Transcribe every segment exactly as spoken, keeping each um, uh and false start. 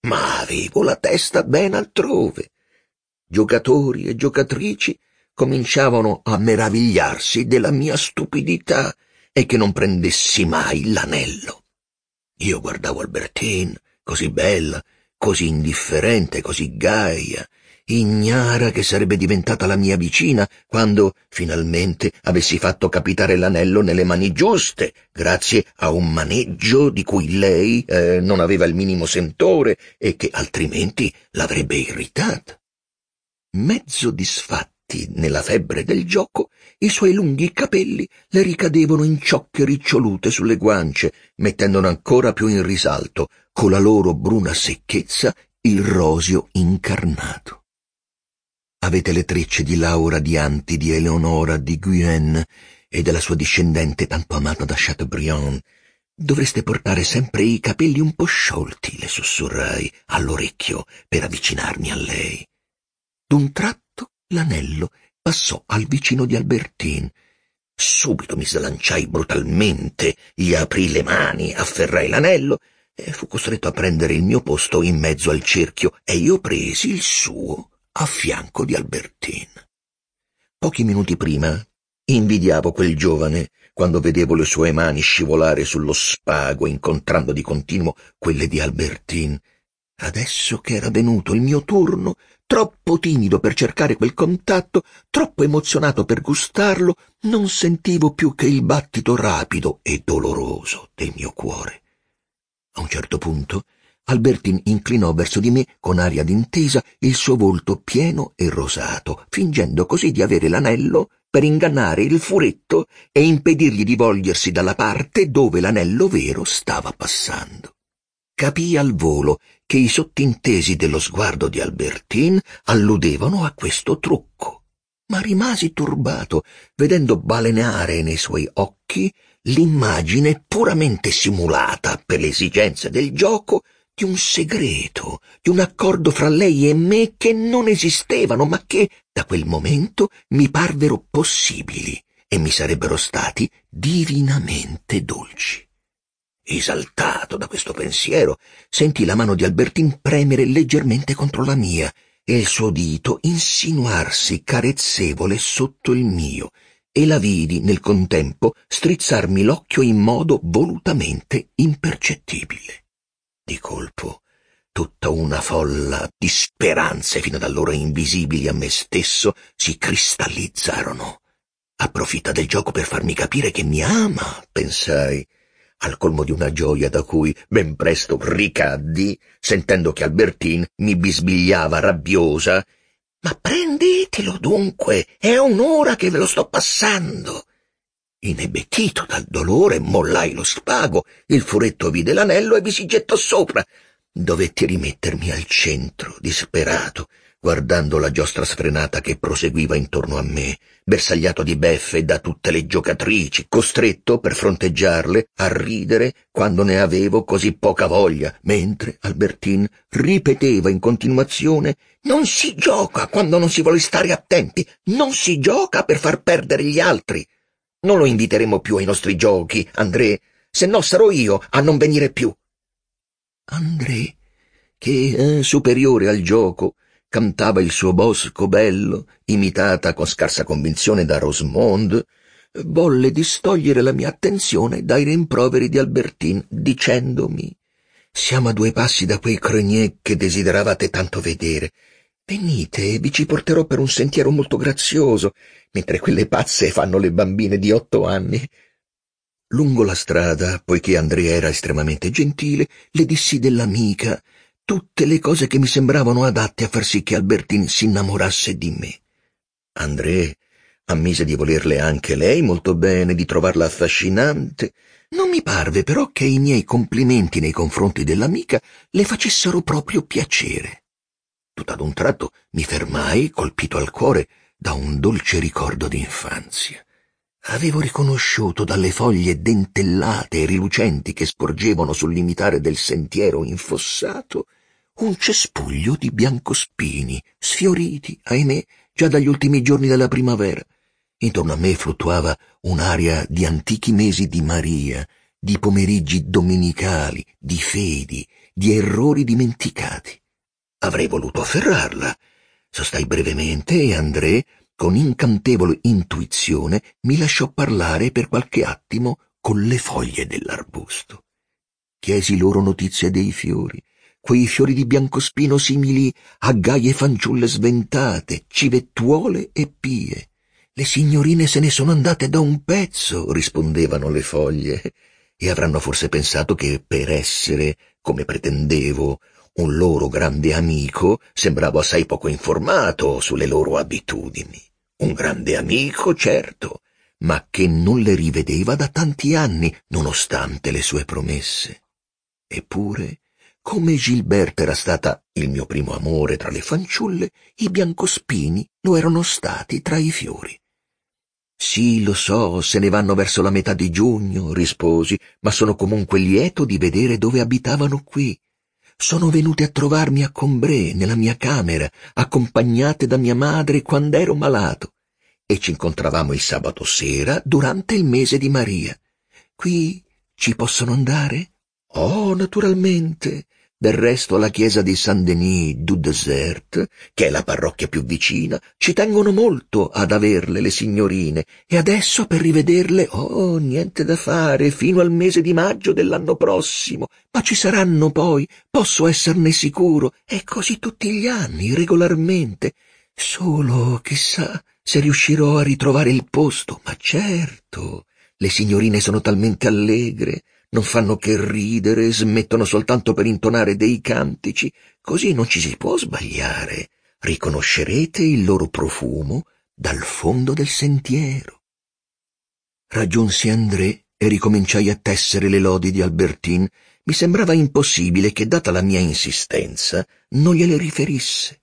ma avevo la testa ben altrove. Giocatori e giocatrici cominciavano a meravigliarsi della mia stupidità e che non prendessi mai l'anello. Io guardavo Albertine, così bella, così indifferente, così gaia, ignara che sarebbe diventata la mia vicina quando finalmente avessi fatto capitare l'anello nelle mani giuste, grazie a un maneggio di cui lei eh, non aveva il minimo sentore e che altrimenti l'avrebbe irritata. Mezzo disfatti nella febbre del gioco, i suoi lunghi capelli le ricadevano in ciocche ricciolute sulle guance, mettendone ancora più in risalto, con la loro bruna secchezza, il roseo incarnato. Avete le trecce di Laura Dianti, di Eleonora di Guyenne e della sua discendente tanto amata da Chateaubriand. Dovreste portare sempre i capelli un po' sciolti, le sussurrai all'orecchio per avvicinarmi a lei. D'un tratto l'anello passò al vicino di Albertine. Subito mi slanciai brutalmente, gli aprii le mani, afferrai l'anello e fu costretto a prendere il mio posto in mezzo al cerchio e io presi il suo a fianco di Albertine. Pochi minuti prima invidiavo quel giovane quando vedevo le sue mani scivolare sullo spago incontrando di continuo quelle di Albertine. Adesso che era venuto il mio turno, troppo timido per cercare quel contatto, troppo emozionato per gustarlo, non sentivo più che il battito rapido e doloroso del mio cuore. A un certo punto Albertine inclinò verso di me con aria d'intesa il suo volto pieno e rosato, fingendo così di avere l'anello per ingannare il furetto e impedirgli di volgersi dalla parte dove l'anello vero stava passando. Capii al volo che i sottintesi dello sguardo di Albertine alludevano a questo trucco, ma rimasi turbato, vedendo balenare nei suoi occhi l'immagine puramente simulata per le esigenze del gioco di un segreto, di un accordo fra lei e me che non esistevano, ma che da quel momento mi parvero possibili e mi sarebbero stati divinamente dolci. Esaltato da questo pensiero, sentii la mano di Albertine premere leggermente contro la mia e il suo dito insinuarsi carezzevole sotto il mio, e la vidi nel contempo strizzarmi l'occhio in modo volutamente impercettibile. Di colpo, tutta una folla di speranze fino ad allora invisibili a me stesso si cristallizzarono. Approfitta del gioco per farmi capire che mi ama, pensai, al colmo di una gioia da cui ben presto ricaddi, sentendo che Albertine mi bisbigliava rabbiosa: «Ma prendetelo dunque, è un'ora che ve lo sto passando!» Inebetito dal dolore, mollai lo spago, il furetto vide l'anello e vi si gettò sopra. Dovetti rimettermi al centro, disperato, guardando la giostra sfrenata che proseguiva intorno a me, bersagliato di beffe da tutte le giocatrici, costretto, per fronteggiarle, a ridere quando ne avevo così poca voglia, mentre Albertine ripeteva in continuazione: «Non si gioca quando non si vuole stare attenti, non si gioca per far perdere gli altri. Non lo inviteremo più ai nostri giochi, André, se no sarò io a non venire più». André, che, eh, superiore al gioco, cantava il suo bosco bello, imitata con scarsa convinzione da Rosemonde, volle distogliere la mia attenzione dai rimproveri di Albertine, dicendomi: «Siamo a due passi da quei Crenier che desideravate tanto vedere. Venite e vi ci porterò per un sentiero molto grazioso, mentre quelle pazze fanno le bambine di otto anni». Lungo la strada, poiché André era estremamente gentile, le dissi dell'amica tutte le cose che mi sembravano adatte a far sì che Albertine si innamorasse di me. André ammise di volerle anche lei molto bene, di trovarla affascinante. Non mi parve però che i miei complimenti nei confronti dell'amica le facessero proprio piacere. Tutto ad un tratto mi fermai, colpito al cuore da un dolce ricordo d'infanzia. Avevo riconosciuto dalle foglie dentellate e rilucenti che sporgevano sul limitare del sentiero infossato un cespuglio di biancospini, sfioriti, ahimè, già dagli ultimi giorni della primavera. Intorno a me fluttuava un'aria di antichi mesi di Maria, di pomeriggi domenicali, di fedi, di errori dimenticati. Avrei voluto afferrarla. Sostai brevemente e André, con incantevole intuizione, mi lasciò parlare per qualche attimo con le foglie dell'arbusto. Chiesi loro notizie dei fiori, quei fiori di biancospino simili a gaie fanciulle sventate, civettuole e pie. Le signorine se ne sono andate da un pezzo, rispondevano le foglie, e avranno forse pensato che per essere, come pretendevo, un loro grande amico, sembravo assai poco informato sulle loro abitudini. Un grande amico, certo, ma che non le rivedeva da tanti anni, nonostante le sue promesse. Eppure, come Gilberta era stata il mio primo amore tra le fanciulle, i biancospini lo erano stati tra i fiori. Sì, lo so, se ne vanno verso la metà di giugno, risposi, ma sono comunque lieto di vedere dove abitavano qui. Sono venute a trovarmi a Combray, nella mia camera, accompagnate da mia madre quando ero malato, e ci incontravamo il sabato sera durante il mese di Maria. Qui ci possono andare? Oh, naturalmente. Del resto alla chiesa di Saint-Denis du Désert, che è la parrocchia più vicina, ci tengono molto ad averle le signorine, e adesso per rivederle, oh, niente da fare, fino al mese di maggio dell'anno prossimo, ma ci saranno poi, posso esserne sicuro, e così tutti gli anni, regolarmente. Solo, chissà, se riuscirò a ritrovare il posto, ma certo, le signorine sono talmente allegre, non fanno che ridere, smettono soltanto per intonare dei cantici, così non ci si può sbagliare. Riconoscerete il loro profumo dal fondo del sentiero. Raggiunsi André e ricominciai a tessere le lodi di Albertine. Mi sembrava impossibile che, data la mia insistenza, non gliele riferisse.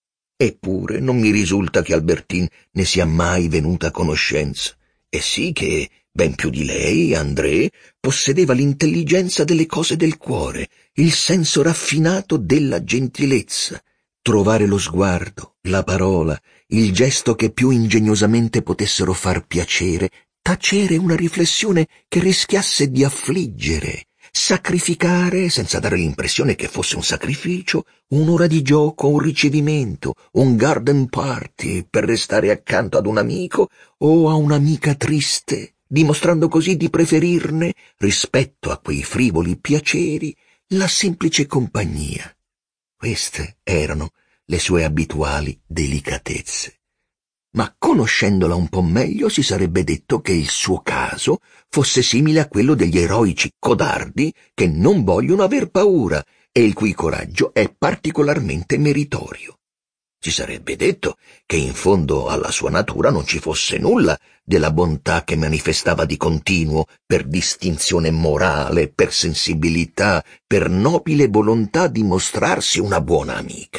Eppure non mi risulta che Albertine ne sia mai venuta a conoscenza. E sì che, ben più di lei, André possedeva l'intelligenza delle cose del cuore, il senso raffinato della gentilezza. Trovare lo sguardo, la parola, il gesto che più ingegnosamente potessero far piacere, tacere una riflessione che rischiasse di affliggere, sacrificare, senza dare l'impressione che fosse un sacrificio, un'ora di gioco, un ricevimento, un garden party per restare accanto ad un amico o a un'amica triste, dimostrando così di preferirne, rispetto a quei frivoli piaceri, la semplice compagnia. Queste erano le sue abituali delicatezze. Ma conoscendola un po' meglio si sarebbe detto che il suo caso fosse simile a quello degli eroici codardi che non vogliono aver paura e il cui coraggio è particolarmente meritorio. Si sarebbe detto che in fondo alla sua natura non ci fosse nulla della bontà che manifestava di continuo per distinzione morale, per sensibilità, per nobile volontà di mostrarsi una buona amica.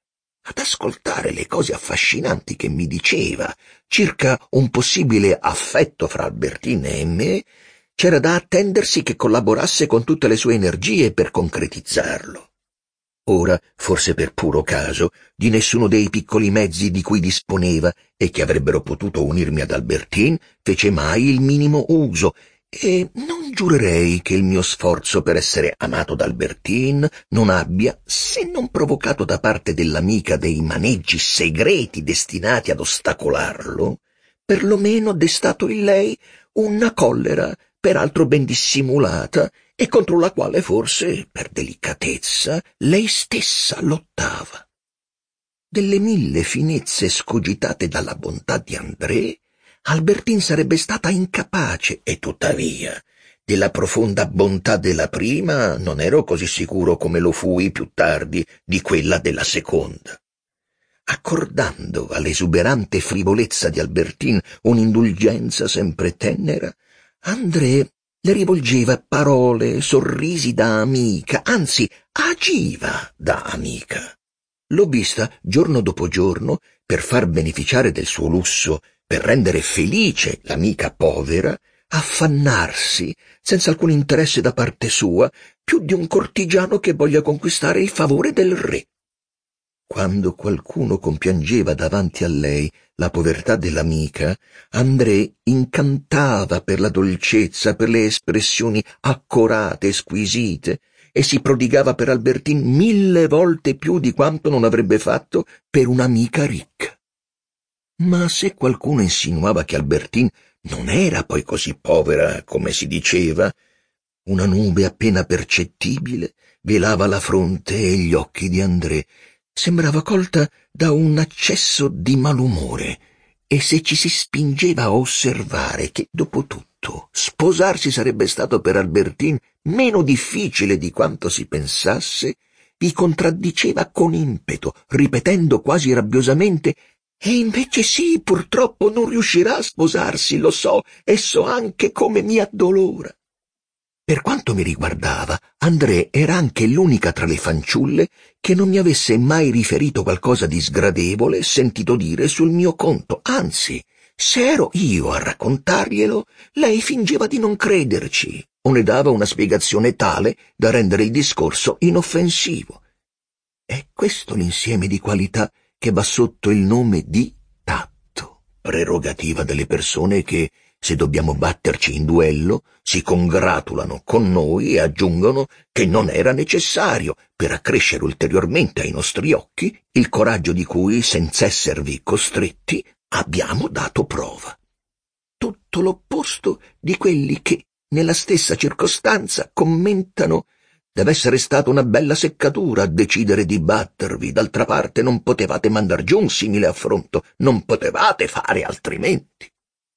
Ad ascoltare le cose affascinanti che mi diceva circa un possibile affetto fra Albertine e me, c'era da attendersi che collaborasse con tutte le sue energie per concretizzarlo. Ora, forse per puro caso, di nessuno dei piccoli mezzi di cui disponeva e che avrebbero potuto unirmi ad Albertine fece mai il minimo uso, e non giurerei che il mio sforzo per essere amato da Albertine non abbia, se non provocato da parte dell'amica dei maneggi segreti destinati ad ostacolarlo, perlomeno destato in lei una collera, peraltro ben dissimulata, e contro la quale forse, per delicatezza, lei stessa lottava. Delle mille finezze scogitate dalla bontà di André, Albertine sarebbe stata incapace, e tuttavia, della profonda bontà della prima non ero così sicuro come lo fui più tardi di quella della seconda. Accordando all'esuberante frivolezza di Albertine un'indulgenza sempre tenera, André le rivolgeva parole, sorrisi da amica, anzi agiva da amica. L'ho vista giorno dopo giorno, per far beneficiare del suo lusso, per rendere felice l'amica povera, affannarsi, senza alcun interesse da parte sua, più di un cortigiano che voglia conquistare il favore del re. Quando qualcuno compiangeva davanti a lei la povertà dell'amica, André incantava per la dolcezza, per le espressioni accorate e squisite, e si prodigava per Albertine mille volte più di quanto non avrebbe fatto per un'amica ricca. Ma se qualcuno insinuava che Albertine non era poi così povera come si diceva, una nube appena percettibile velava la fronte e gli occhi di André. Sembrava colta da un accesso di malumore, e se ci si spingeva a osservare che, dopo tutto, sposarsi sarebbe stato per Albertine meno difficile di quanto si pensasse, vi contraddiceva con impeto, ripetendo quasi rabbiosamente: «E invece sì, purtroppo non riuscirà a sposarsi, lo so, e so anche come mi addolora». Per quanto mi riguardava, André era anche l'unica tra le fanciulle che non mi avesse mai riferito qualcosa di sgradevole sentito dire sul mio conto. Anzi, se ero io a raccontarglielo, lei fingeva di non crederci o ne dava una spiegazione tale da rendere il discorso inoffensivo. È questo l'insieme di qualità che va sotto il nome di tatto, prerogativa delle persone che, se dobbiamo batterci in duello, si congratulano con noi e aggiungono che non era necessario per accrescere ulteriormente ai nostri occhi il coraggio di cui, senza esservi costretti, abbiamo dato prova. Tutto l'opposto di quelli che, nella stessa circostanza, commentano: «Deve essere stata una bella seccatura a decidere di battervi, d'altra parte non potevate mandar giù un simile affronto, non potevate fare altrimenti».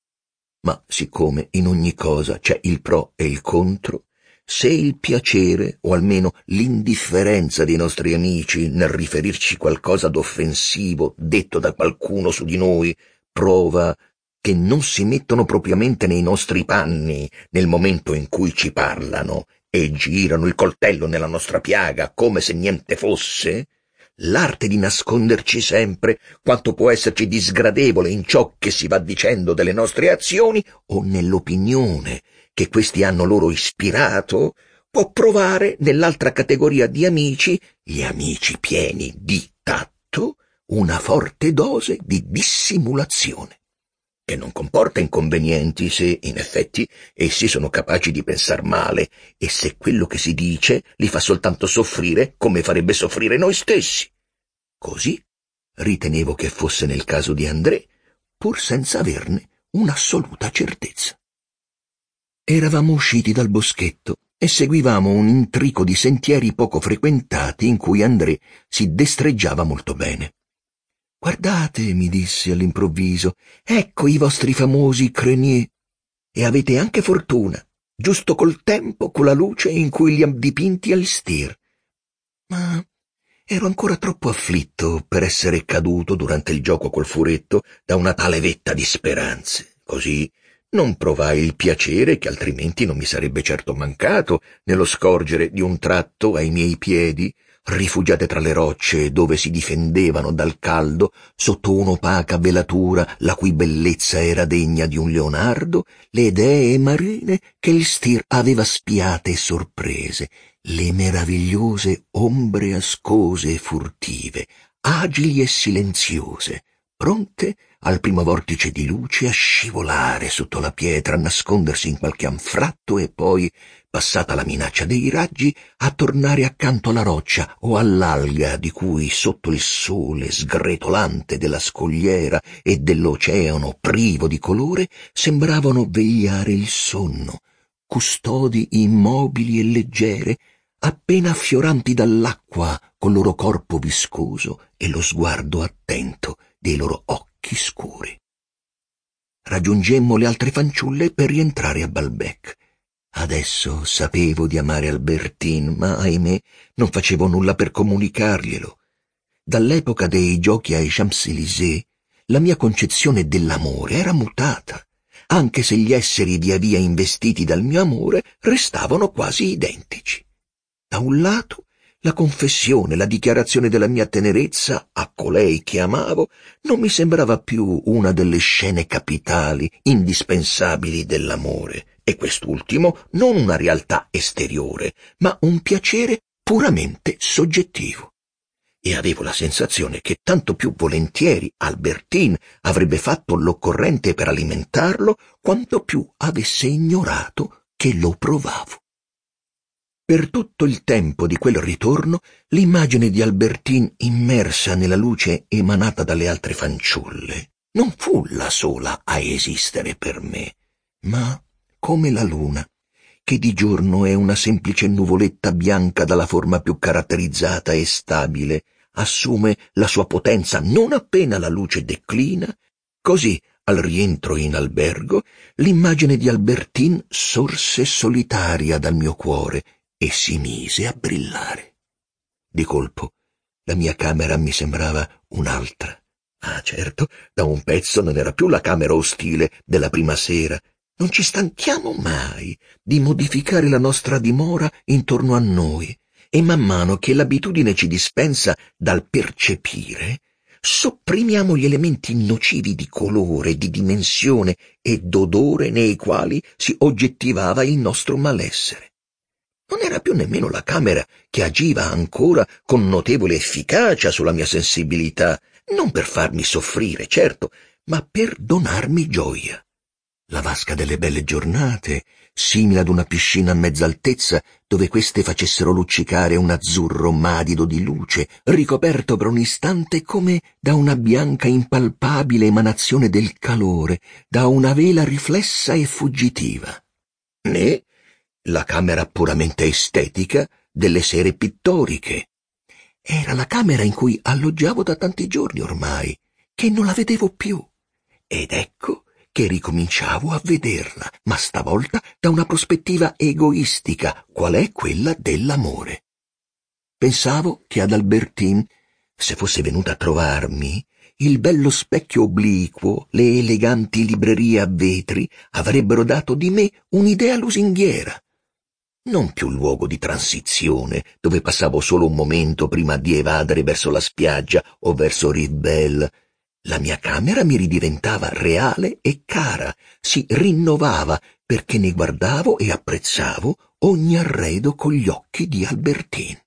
Ma siccome in ogni cosa c'è il pro e il contro, se il piacere, o almeno l'indifferenza dei nostri amici nel riferirci qualcosa d'offensivo detto da qualcuno su di noi, prova che non si mettono propriamente nei nostri panni nel momento in cui ci parlano e girano il coltello nella nostra piaga come se niente fosse, l'arte di nasconderci sempre quanto può esserci di sgradevole in ciò che si va dicendo delle nostre azioni o nell'opinione che questi hanno loro ispirato, può provare nell'altra categoria di amici, gli amici pieni di tatto, una forte dose di dissimulazione, che non comporta inconvenienti se, in effetti, essi sono capaci di pensar male e se quello che si dice li fa soltanto soffrire come farebbe soffrire noi stessi. Così ritenevo che fosse nel caso di André, pur senza averne un'assoluta certezza. Eravamo usciti dal boschetto e seguivamo un intrico di sentieri poco frequentati in cui André si destreggiava molto bene. «Guardate», mi disse all'improvviso, «ecco i vostri famosi Crenier. E avete anche fortuna, giusto col tempo, con la luce in cui li ha dipinti al Stier». Ma ero ancora troppo afflitto per essere caduto durante il gioco col furetto da una tale vetta di speranze. Così non provai il piacere che altrimenti non mi sarebbe certo mancato nello scorgere di un tratto ai miei piedi, rifugiate tra le rocce dove si difendevano dal caldo sotto un'opaca velatura la cui bellezza era degna di un Leonardo, le dee marine che il Stier aveva spiate e sorprese, le meravigliose ombre ascose e furtive, agili e silenziose, pronte al primo vortice di luce a scivolare sotto la pietra, a nascondersi in qualche anfratto e poi, passata la minaccia dei raggi, a tornare accanto alla roccia o all'alga di cui, sotto il sole sgretolante della scogliera e dell'oceano privo di colore, sembravano vegliare il sonno, custodi immobili e leggere, appena affioranti dall'acqua col loro corpo viscoso e lo sguardo attento dei loro occhi scuri. Raggiungemmo le altre fanciulle per rientrare a Balbec. Adesso sapevo di amare Albertine, ma ahimè non facevo nulla per comunicarglielo. Dall'epoca dei giochi ai Champs-Élysées la mia concezione dell'amore era mutata, anche se gli esseri via via investiti dal mio amore restavano quasi identici. Da un lato, la confessione, la dichiarazione della mia tenerezza a colei che amavo non mi sembrava più una delle scene capitali, indispensabili dell'amore, e quest'ultimo non una realtà esteriore, ma un piacere puramente soggettivo. E avevo la sensazione che tanto più volentieri Albertine avrebbe fatto l'occorrente per alimentarlo, quanto più avesse ignorato che lo provavo. Per tutto il tempo di quel ritorno, l'immagine di Albertine immersa nella luce emanata dalle altre fanciulle non fu la sola a esistere per me, ma come la luna, che di giorno è una semplice nuvoletta bianca dalla forma più caratterizzata e stabile, assume la sua potenza non appena la luce declina, così al rientro in albergo l'immagine di Albertine sorse solitaria dal mio cuore e si mise a brillare. Di colpo la mia camera mi sembrava un'altra. Ah, certo, da un pezzo non era più la camera ostile della prima sera. Non ci stanchiamo mai di modificare la nostra dimora intorno a noi, e man mano che l'abitudine ci dispensa dal percepire, sopprimiamo gli elementi nocivi di colore, di dimensione e d'odore nei quali si oggettivava il nostro malessere. Non era più nemmeno la camera che agiva ancora con notevole efficacia sulla mia sensibilità, non per farmi soffrire, certo, ma per donarmi gioia. La vasca delle belle giornate, simile ad una piscina a mezza altezza, dove queste facessero luccicare un azzurro madido di luce, ricoperto per un istante come da una bianca impalpabile emanazione del calore, da una vela riflessa e fuggitiva. Né la camera puramente estetica delle sere pittoriche. Era la camera in cui alloggiavo da tanti giorni ormai, che non la vedevo più. Ed ecco che ricominciavo a vederla, ma stavolta da una prospettiva egoistica, qual è quella dell'amore. Pensavo che ad Albertine, se fosse venuta a trovarmi, il bello specchio obliquo, le eleganti librerie a vetri avrebbero dato di me un'idea lusinghiera. Non più luogo di transizione, dove passavo solo un momento prima di evadere verso la spiaggia o verso Rivebelle. La mia camera mi ridiventava reale e cara, si rinnovava perché ne guardavo e apprezzavo ogni arredo con gli occhi di Albertine.